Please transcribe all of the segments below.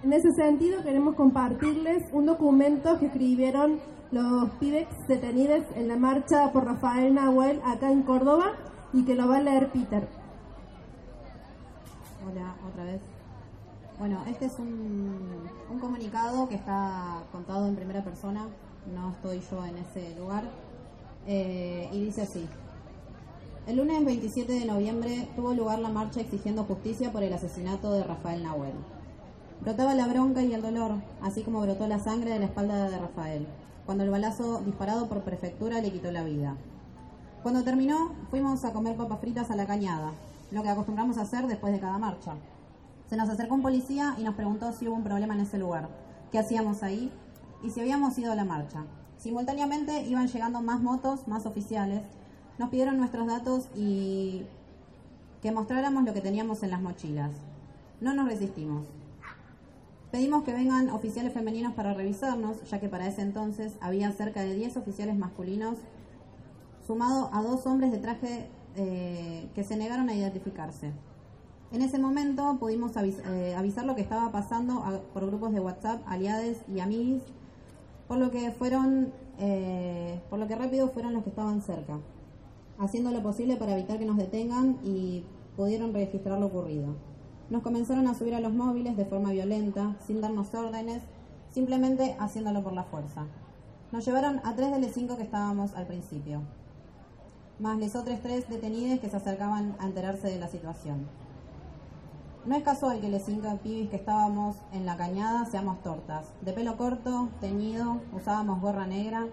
En ese sentido, queremos compartirles un documento que escribieron los pibes detenidos en la marcha por Rafael Nahuel acá en Córdoba y que lo va a leer Peter. Hola, otra vez. Bueno, este es un comunicado que está contado en primera persona, no estoy yo en ese lugar, y dice así. El lunes 27 de noviembre tuvo lugar la marcha exigiendo justicia por el asesinato de Rafael Nahuel. Brotaba la bronca y el dolor, así como brotó la sangre de la espalda de Rafael, cuando el balazo disparado por prefectura le quitó la vida. Cuando terminó, fuimos a comer papas fritas a la cañada, lo que acostumbramos a hacer después de cada marcha. Se nos acercó un policía y nos preguntó si hubo un problema en ese lugar, qué hacíamos ahí y si habíamos ido a la marcha. Simultáneamente iban llegando más motos, más oficiales. Nos pidieron nuestros datos y que mostráramos lo que teníamos en las mochilas. No nos resistimos. Pedimos que vengan oficiales femeninos para revisarnos, ya que para ese entonces había cerca de 10 oficiales masculinos, sumado a 2 hombres de traje que se negaron a identificarse. En ese momento pudimos avisar lo que estaba pasando por grupos de WhatsApp, aliades y amigos, por lo que rápido fueron los que estaban cerca, haciendo lo posible para evitar que nos detengan y pudieron registrar lo ocurrido. Nos comenzaron a subir a los móviles de forma violenta, sin darnos órdenes, simplemente haciéndolo por la fuerza. Nos llevaron a 3 de los 5 que estábamos al principio, más los otros 3 detenidos que se acercaban a enterarse de la situación. No es casual que los 5 pibis que estábamos en la cañada seamos tortas, de pelo corto, teñido, usábamos gorra negra,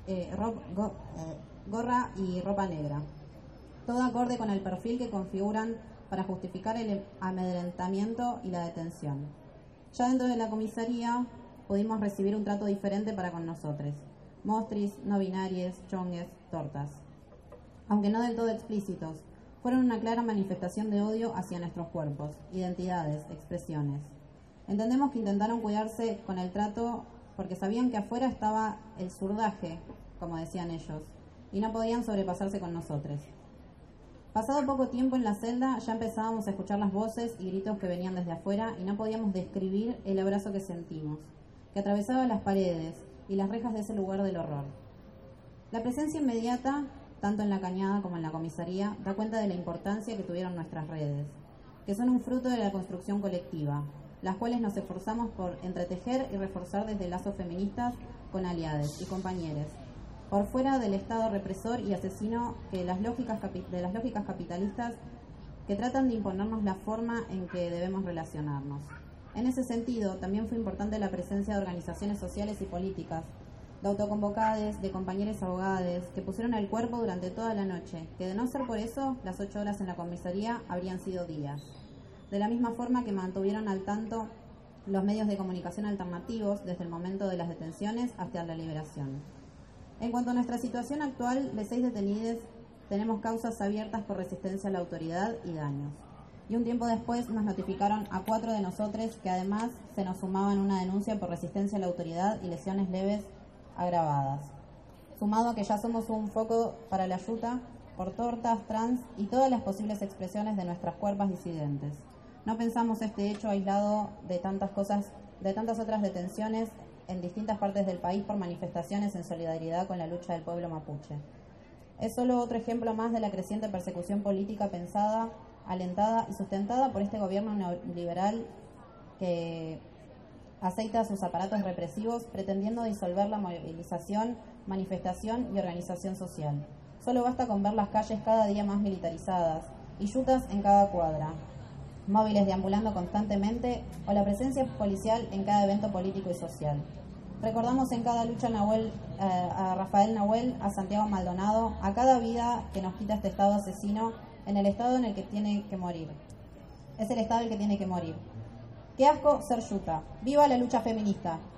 gorra y ropa negra, todo acorde con el perfil que configuran para justificar el amedrentamiento y la detención. Ya dentro de la comisaría pudimos recibir un trato diferente para con nosotros, mostris, no binarios, chongues, tortas. Aunque no del todo explícitos, fueron una clara manifestación de odio hacia nuestros cuerpos, identidades, expresiones. Entendemos que intentaron cuidarse con el trato porque sabían que afuera estaba el zurdaje, como decían ellos, y no podían sobrepasarse con nosotros. Pasado poco tiempo en la celda, ya empezábamos a escuchar las voces y gritos que venían desde afuera y no podíamos describir el abrazo que sentimos, que atravesaba las paredes y las rejas de ese lugar del horror. La presencia inmediata, tanto en la cañada como en la comisaría, da cuenta de la importancia que tuvieron nuestras redes, que son un fruto de la construcción colectiva, las cuales nos esforzamos por entretejer y reforzar desde lazos feministas con aliados y compañeros, por fuera del Estado represor y asesino de las lógicas capitalistas que tratan de imponernos la forma en que debemos relacionarnos. En ese sentido, también fue importante la presencia de organizaciones sociales y políticas, de autoconvocades, de compañeros abogados, que pusieron el cuerpo durante toda la noche, que de no ser por eso, las 8 horas en la comisaría habrían sido días. De la misma forma que mantuvieron al tanto los medios de comunicación alternativos desde el momento de las detenciones hasta la liberación. En cuanto a nuestra situación actual, de 6 detenidos tenemos causas abiertas por resistencia a la autoridad y daños. Y un tiempo después nos notificaron a 4 de nosotros que además se nos sumaban una denuncia por resistencia a la autoridad y lesiones leves agravadas. Sumado a que ya somos un foco para la ayuda por tortas, trans y todas las posibles expresiones de nuestras cuerpos disidentes. No pensamos este hecho aislado de tantas otras detenciones en distintas partes del país por manifestaciones en solidaridad con la lucha del pueblo mapuche. Es solo otro ejemplo más de la creciente persecución política pensada, alentada y sustentada por este gobierno neoliberal que aceita sus aparatos represivos pretendiendo disolver la movilización, manifestación y organización social. Solo basta con ver las calles cada día más militarizadas y yutas en cada cuadra, móviles deambulando constantemente o la presencia policial en cada evento político y social. Recordamos en cada lucha a Rafael Nahuel, a Santiago Maldonado, a cada vida que nos quita este Estado asesino en el Estado en el que tiene que morir. Es el Estado el que tiene que morir. ¡Qué asco ser yuta! ¡Viva la lucha feminista!